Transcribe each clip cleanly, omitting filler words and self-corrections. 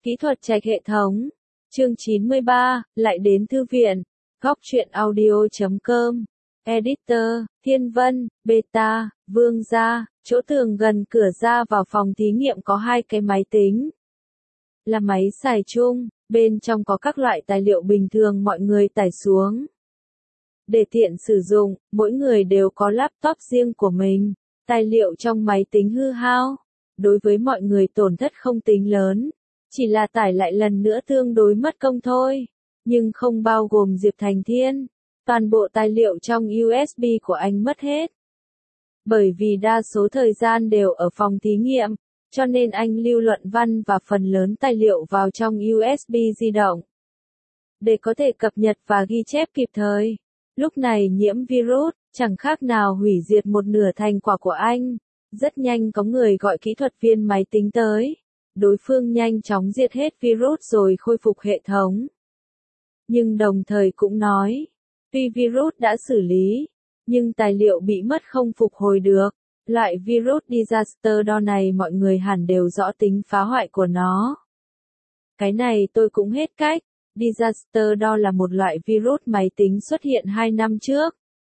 Kỹ thuật trạch hệ thống. Chương 93, lại đến thư viện. Góc truyện audio.com. Editor, Thiên Vân, Beta, Vương gia. Chỗ tường gần cửa ra vào phòng thí nghiệm có hai cái máy tính. Là máy xài chung, bên trong có các loại tài liệu bình thường mọi người tải xuống. Để tiện sử dụng, mỗi người đều có laptop riêng của mình. Tài liệu trong máy tính hư hao. Đối với mọi người tổn thất không tính lớn. Chỉ là tải lại lần nữa tương đối mất công thôi. Nhưng không bao gồm Diệp Thành Thiên. Toàn bộ tài liệu trong USB của anh mất hết. Bởi vì đa số thời gian đều ở phòng thí nghiệm, cho nên anh lưu luận văn và phần lớn tài liệu vào trong USB di động. Để có thể cập nhật và ghi chép kịp thời. Lúc này nhiễm virus, chẳng khác nào hủy diệt một nửa thành quả của anh. Rất nhanh có người gọi kỹ thuật viên máy tính tới. Đối phương nhanh chóng diệt hết virus rồi khôi phục hệ thống. Nhưng đồng thời cũng nói, tuy virus đã xử lý, nhưng tài liệu bị mất không phục hồi được. Loại virus disaster DOR này mọi người hẳn đều rõ tính phá hoại của nó. Cái này tôi cũng hết cách. Disaster DOR là một loại virus máy tính xuất hiện 2 năm trước.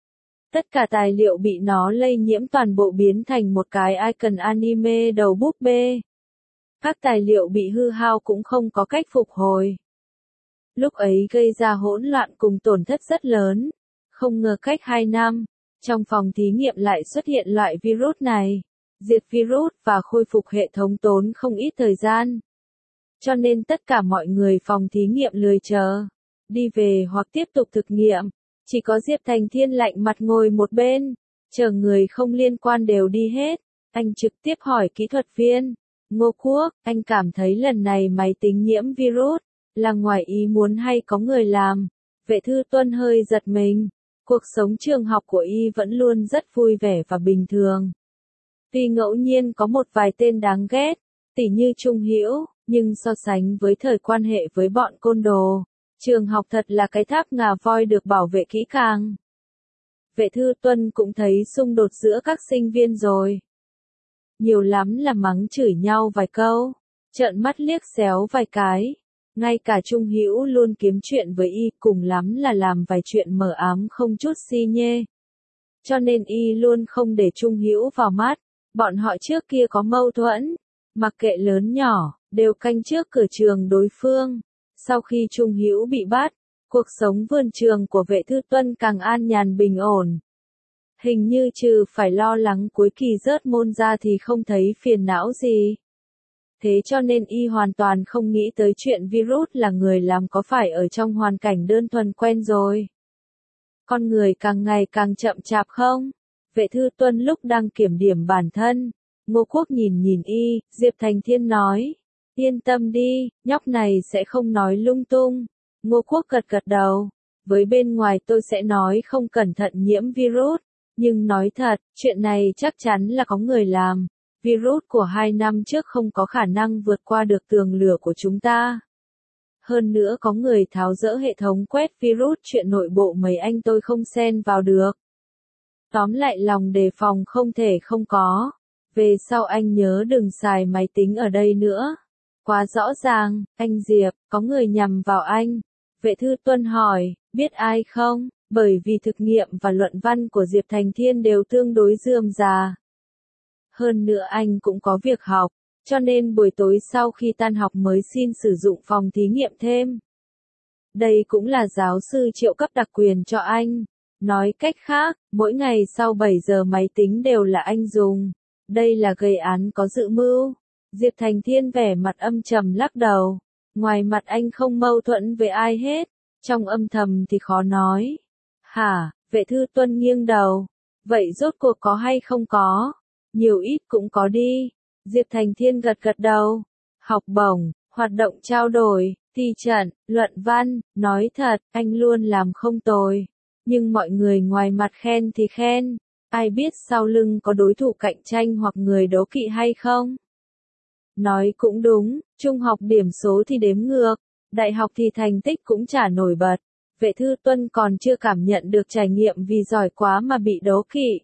Tất cả tài liệu bị nó lây nhiễm toàn bộ biến thành một cái icon anime đầu búp bê. Các tài liệu bị hư hao cũng không có cách phục hồi. Lúc ấy gây ra hỗn loạn cùng tổn thất rất lớn. Không ngờ cách 2 năm, trong phòng thí nghiệm lại xuất hiện loại virus này. Diệt virus và khôi phục hệ thống tốn không ít thời gian. Cho nên tất cả mọi người phòng thí nghiệm lười chờ. Đi về hoặc tiếp tục thực nghiệm. Chỉ có Diệp Thành Thiên lạnh mặt ngồi một bên. Chờ người không liên quan đều đi hết. Anh trực tiếp hỏi kỹ thuật viên. Ngô Quốc, anh cảm thấy lần này máy tính nhiễm virus, là ngoài ý muốn hay có người làm? Vệ Thư Tuân hơi giật mình. Cuộc sống trường học của y vẫn luôn rất vui vẻ và bình thường. Tuy ngẫu nhiên có một vài tên đáng ghét, tỉ như Trung Hữu, nhưng so sánh với thời quan hệ với bọn côn đồ, trường học thật là cái tháp ngà voi được bảo vệ kỹ càng. Vệ Thư Tuân cũng thấy xung đột giữa các sinh viên rồi. Nhiều lắm là mắng chửi nhau vài câu, trợn mắt liếc xéo vài cái. Ngay cả Trung Hữu luôn kiếm chuyện với y, cùng lắm là làm vài chuyện mờ ám không chút si nhê. Cho nên y luôn không để Trung Hữu vào mắt. Bọn họ trước kia có mâu thuẫn, mặc kệ lớn nhỏ, đều canh trước cửa trường đối phương. Sau khi Trung Hữu bị bắt, cuộc sống vườn trường của Vệ Thư Tuân càng an nhàn bình ổn. Hình như trừ phải lo lắng cuối kỳ rớt môn ra thì không thấy phiền não gì. Thế cho nên y hoàn toàn không nghĩ tới chuyện virus là người làm, có phải ở trong hoàn cảnh đơn thuần quen rồi. Con người càng ngày càng chậm chạp không? Vệ Thư Tuân lúc đang kiểm điểm bản thân. Ngô Quốc nhìn nhìn y, Diệp Thành Thiên nói. Yên tâm đi, nhóc này sẽ không nói lung tung. Ngô Quốc gật gật đầu. Với bên ngoài tôi sẽ nói không cẩn thận nhiễm virus. Nhưng nói thật, chuyện này chắc chắn là có người làm. Virus của 2 năm trước không có khả năng vượt qua được tường lửa của chúng ta. Hơn nữa có người tháo dỡ hệ thống quét virus, chuyện nội bộ mấy anh tôi không xen vào được. Tóm lại lòng đề phòng không thể không có. Về sau anh nhớ đừng xài máy tính ở đây nữa. Quá rõ ràng, anh Diệp, có người nhằm vào anh. Vệ Thư Tuân hỏi, biết ai không? Bởi vì thực nghiệm và luận văn của Diệp Thành Thiên đều tương đối rườm rà. Hơn nữa anh cũng có việc học, cho nên buổi tối sau khi tan học mới xin sử dụng phòng thí nghiệm thêm. Đây cũng là giáo sư Triệu cấp đặc quyền cho anh. Nói cách khác, mỗi ngày sau 7 giờ máy tính đều là anh dùng. Đây là gây án có dự mưu. Diệp Thành Thiên vẻ mặt âm trầm lắc đầu. Ngoài mặt anh không mâu thuẫn với ai hết, trong âm thầm thì khó nói. Hả? Vệ Thư Tuân nghiêng đầu. Vậy rốt cuộc có hay không có? Nhiều ít cũng có đi. Diệp Thành Thiên gật gật đầu. Học bổng, hoạt động trao đổi, thi trận, luận văn, nói thật, anh luôn làm không tồi. Nhưng mọi người ngoài mặt khen thì khen, ai biết sau lưng có đối thủ cạnh tranh hoặc người đố kỵ hay không? Nói cũng đúng, trung học điểm số thì đếm ngược, đại học thì thành tích cũng chả nổi bật. Vệ Thư Tuân còn chưa cảm nhận được trải nghiệm vì giỏi quá mà bị đố kỵ.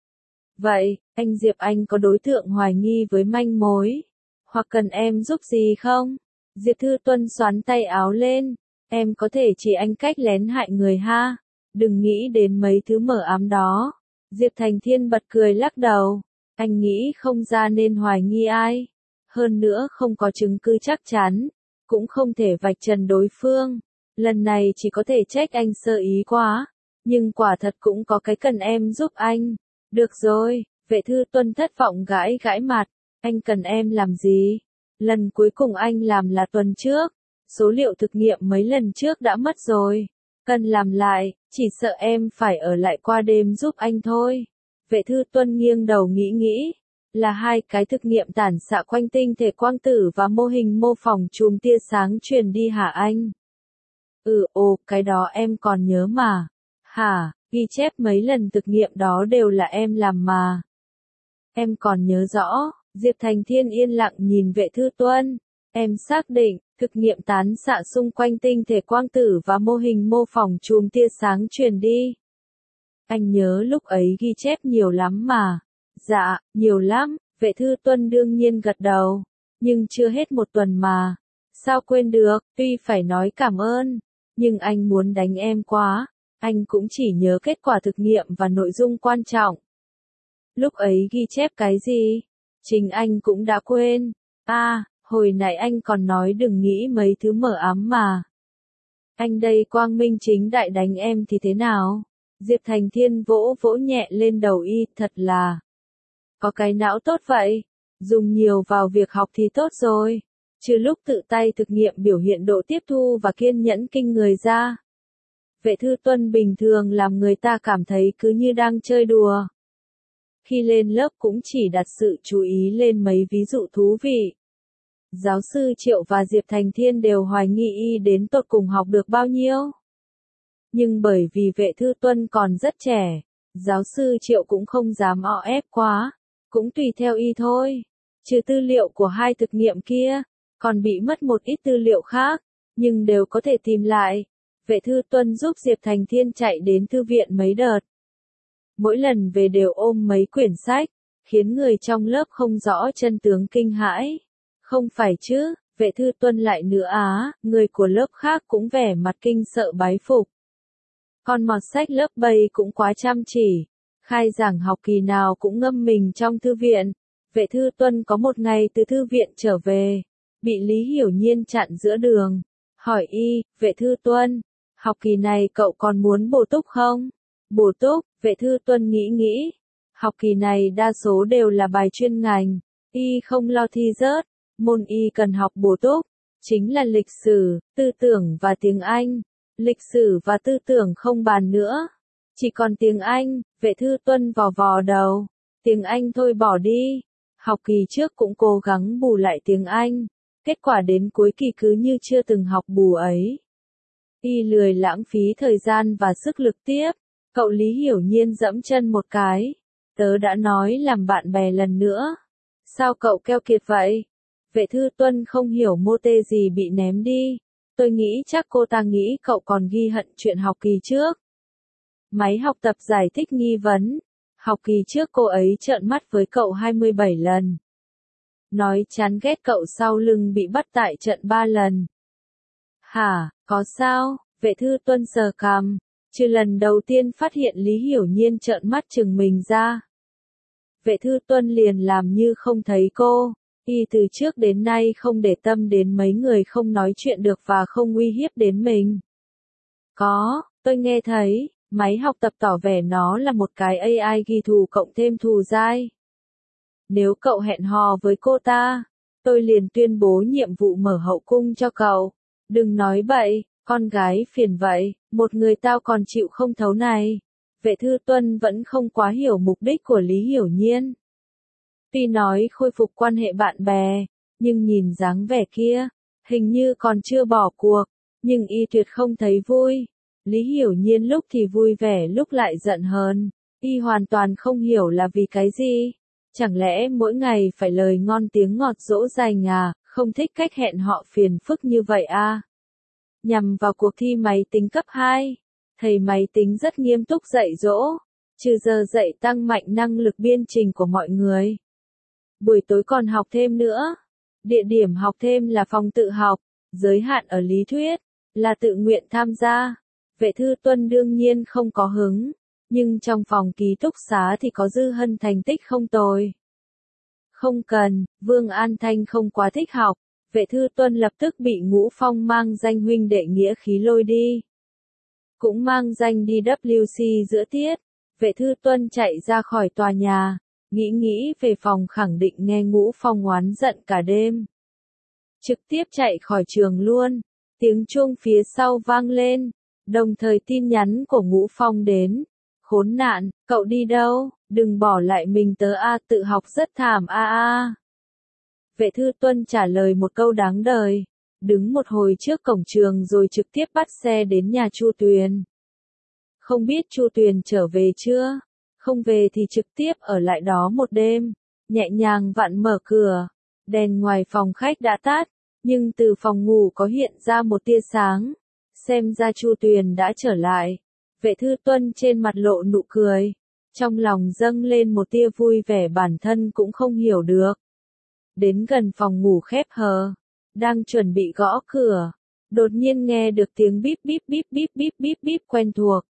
Vậy, anh Diệp, anh có đối tượng hoài nghi với manh mối? Hoặc cần em giúp gì không? Diệp Thư Tuân xoắn tay áo lên. Em có thể chỉ anh cách lén hại người ha. Đừng nghĩ đến mấy thứ mờ ám đó. Diệp Thành Thiên bật cười lắc đầu. Anh nghĩ không ra nên hoài nghi ai. Hơn nữa không có chứng cứ chắc chắn. Cũng không thể vạch trần đối phương. Lần này chỉ có thể trách anh sơ ý quá. Nhưng quả thật cũng có cái cần em giúp anh. Được rồi, Vệ Thư Tuân thất vọng gãi gãi mặt. Anh cần em làm gì? Lần cuối cùng anh làm là tuần trước. Số liệu thực nghiệm mấy lần trước đã mất rồi. Cần làm lại, chỉ sợ em phải ở lại qua đêm giúp anh thôi. Vệ Thư Tuân nghiêng đầu nghĩ. Là hai cái thực nghiệm tản xạ quanh tinh thể quang tử và mô hình mô phỏng chùm tia sáng truyền đi hả anh? Cái đó em còn nhớ mà. Hả, ghi chép mấy lần thực nghiệm đó đều là em làm mà. Em còn nhớ rõ, Diệp Thành Thiên yên lặng nhìn Vệ Thư Tuân. Em xác định, thực nghiệm tán xạ xung quanh tinh thể quang tử và mô hình mô phỏng chùm tia sáng truyền đi. Anh nhớ lúc ấy ghi chép nhiều lắm mà. Dạ, nhiều lắm, Vệ Thư Tuân đương nhiên gật đầu. Nhưng chưa hết một tuần mà. Sao quên được, tuy phải nói cảm ơn. Nhưng anh muốn đánh em quá. Anh cũng chỉ nhớ kết quả thực nghiệm và nội dung quan trọng. Lúc ấy ghi chép cái gì? Chính anh cũng đã quên. Hồi nãy anh còn nói đừng nghĩ mấy thứ mờ ám mà. Anh đây quang minh chính đại đánh em thì thế nào? Diệp Thành Thiên vỗ vỗ nhẹ lên đầu y, thật là. Có cái não tốt vậy. Dùng nhiều vào việc học thì tốt rồi. Trừ lúc tự tay thực nghiệm biểu hiện độ tiếp thu và kiên nhẫn kinh người ra. Vệ Thư Tuân bình thường làm người ta cảm thấy cứ như đang chơi đùa. Khi lên lớp cũng chỉ đặt sự chú ý lên mấy ví dụ thú vị. Giáo sư Triệu và Diệp Thành Thiên đều hoài nghi y đến tột cùng học được bao nhiêu. Nhưng bởi vì Vệ Thư Tuân còn rất trẻ, giáo sư Triệu cũng không dám o ép quá, cũng tùy theo y thôi. Trừ tư liệu của hai thực nghiệm kia, còn bị mất một ít tư liệu khác, nhưng đều có thể tìm lại. Vệ Thư Tuân giúp Diệp Thành Thiên chạy đến thư viện mấy đợt. Mỗi lần về đều ôm mấy quyển sách, khiến người trong lớp không rõ chân tướng kinh hãi. Không phải chứ, Vệ Thư Tuân lại nữa người của lớp khác cũng vẻ mặt kinh sợ bái phục. Con mọt sách lớp 7 cũng quá chăm chỉ, khai giảng học kỳ nào cũng ngâm mình trong thư viện. Vệ Thư Tuân có một ngày từ thư viện trở về, bị Lý Hiểu Nhiên chặn giữa đường, hỏi y, Vệ Thư Tuân, học kỳ này cậu còn muốn bổ túc không? Bổ túc, Vệ Thư Tuân nghĩ, học kỳ này đa số đều là bài chuyên ngành, y không lo thi rớt, môn y cần học bổ túc, chính là lịch sử, tư tưởng và tiếng Anh. Lịch sử và tư tưởng không bàn nữa, chỉ còn tiếng Anh. Vệ Thư Tuân vò vò đầu, tiếng Anh thôi bỏ đi, học kỳ trước cũng cố gắng bù lại tiếng Anh, kết quả đến cuối kỳ cứ như chưa từng học bù ấy. Y lười lãng phí thời gian và sức lực tiếp. Cậu Lý Hiểu Nhiên dẫm chân một cái. Tớ đã nói làm bạn bè lần nữa. Sao cậu keo kiệt vậy? Vệ Thư Tuân không hiểu mô tê gì bị ném đi. Tôi nghĩ chắc cô ta nghĩ cậu còn ghi hận chuyện học kỳ trước. Máy học tập giải thích nghi vấn. Học kỳ trước cô ấy trợn mắt với cậu 27 lần. Nói chán ghét cậu sau lưng bị bắt tại trận 3 lần. Hả, có sao? Vệ Thư Tuân sờ cằm. Trừ lần đầu tiên phát hiện Lý Hiểu Nhiên trợn mắt chừng mình ra. Vệ Thư Tuân liền làm như không thấy cô. Y từ trước đến nay không để tâm đến mấy người không nói chuyện được và không uy hiếp đến mình. Có, tôi nghe thấy, máy học tập tỏ vẻ nó là một cái AI ghi thù cộng thêm thù dai. Nếu cậu hẹn hò với cô ta, tôi liền tuyên bố nhiệm vụ mở hậu cung cho cậu. Đừng nói bậy, con gái phiền vậy, một người tao còn chịu không thấu này. Vệ Thư Tuân vẫn không quá hiểu mục đích của Lý Hiểu Nhiên. Tuy nói khôi phục quan hệ bạn bè, nhưng nhìn dáng vẻ kia, hình như còn chưa bỏ cuộc, nhưng y tuyệt không thấy vui. Lý Hiểu Nhiên lúc thì vui vẻ lúc lại giận hờn, y hoàn toàn không hiểu là vì cái gì. Chẳng lẽ mỗi ngày phải lời ngon tiếng ngọt dỗ dành không thích cách hẹn họ phiền phức như vậy Nhằm vào cuộc thi máy tính cấp 2, thầy máy tính rất nghiêm túc dạy dỗ, trừ giờ dạy tăng mạnh năng lực biên trình của mọi người. Buổi tối còn học thêm nữa. Địa điểm học thêm là phòng tự học, giới hạn ở lý thuyết, là tự nguyện tham gia. Vệ Thư Tuân đương nhiên không có hứng, nhưng trong phòng ký túc xá thì có Dư Hân thành tích không tồi. Không cần, Vương An Thanh không quá thích học, Vệ Thư Tuân lập tức bị Ngũ Phong mang danh huynh đệ nghĩa khí lôi đi. Cũng mang danh đi WC giữa tiết, Vệ Thư Tuân chạy ra khỏi tòa nhà, nghĩ về phòng khẳng định nghe Ngũ Phong oán giận cả đêm. Trực tiếp chạy khỏi trường luôn, tiếng chuông phía sau vang lên, đồng thời tin nhắn của Ngũ Phong đến. Khốn nạn, cậu đi đâu, đừng bỏ lại mình tớ a, tự học rất thảm a a. Vệ Thư Tuân trả lời một câu đáng đời, đứng một hồi trước cổng trường rồi trực tiếp bắt xe đến nhà Chu Tuyền. Không biết Chu Tuyền trở về chưa? Không về thì trực tiếp ở lại đó một đêm, nhẹ nhàng vặn mở cửa, đèn ngoài phòng khách đã tắt, nhưng từ phòng ngủ có hiện ra một tia sáng, xem ra Chu Tuyền đã trở lại. Vệ Thư Tuân trên mặt lộ nụ cười, trong lòng dâng lên một tia vui vẻ bản thân cũng không hiểu được. Đến gần phòng ngủ khép hờ, đang chuẩn bị gõ cửa, đột nhiên nghe được tiếng bíp bíp bíp bíp bíp bíp bíp quen thuộc.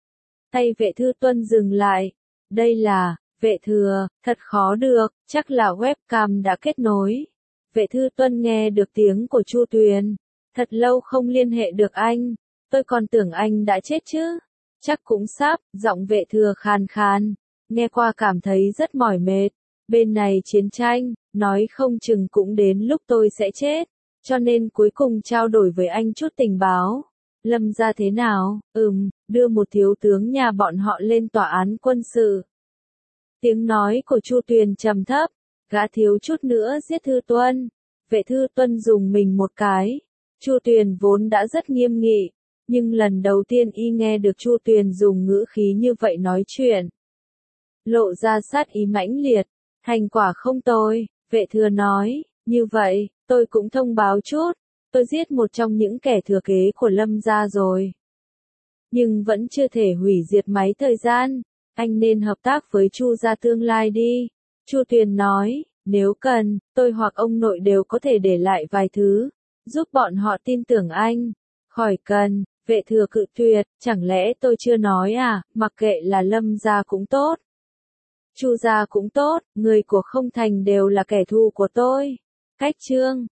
Tay Vệ Thư Tuân dừng lại, đây là, Vệ Thừa, thật khó được, chắc là webcam đã kết nối. Vệ Thư Tuân nghe được tiếng của Chu Tuyền, thật lâu không liên hệ được anh, tôi còn tưởng anh đã chết chứ. Chắc cũng sắp, giọng Vệ Thừa khàn khàn, nghe qua cảm thấy rất mỏi mệt. Bên này chiến tranh, nói không chừng cũng đến lúc tôi sẽ chết, cho nên cuối cùng trao đổi với anh chút tình báo. Lâm gia thế nào? Đưa một thiếu tướng nhà bọn họ lên tòa án quân sự. Tiếng nói của Chu Tuyền trầm thấp, gã thiếu chút nữa giết Thư Tuân. Vệ Thư Tuân dùng mình một cái. Chu Tuyền vốn đã rất nghiêm nghị, nhưng lần đầu tiên y nghe được Chu Tuyền dùng ngữ khí như vậy nói chuyện, lộ ra sát ý mãnh liệt. Thành quả không tồi, Vệ Thừa nói, như vậy, tôi cũng thông báo chút, tôi giết một trong những kẻ thừa kế của Lâm gia rồi. Nhưng vẫn chưa thể hủy diệt máy thời gian, anh nên hợp tác với Chu gia tương lai đi. Chu Tuyền nói, nếu cần, tôi hoặc ông nội đều có thể để lại vài thứ, giúp bọn họ tin tưởng anh. Khỏi cần, Vệ Thừa cự tuyệt, chẳng lẽ tôi chưa nói à, mặc kệ là Lâm gia cũng tốt, Chu gia cũng tốt, người của Không Thành đều là kẻ thù của tôi. Cách chương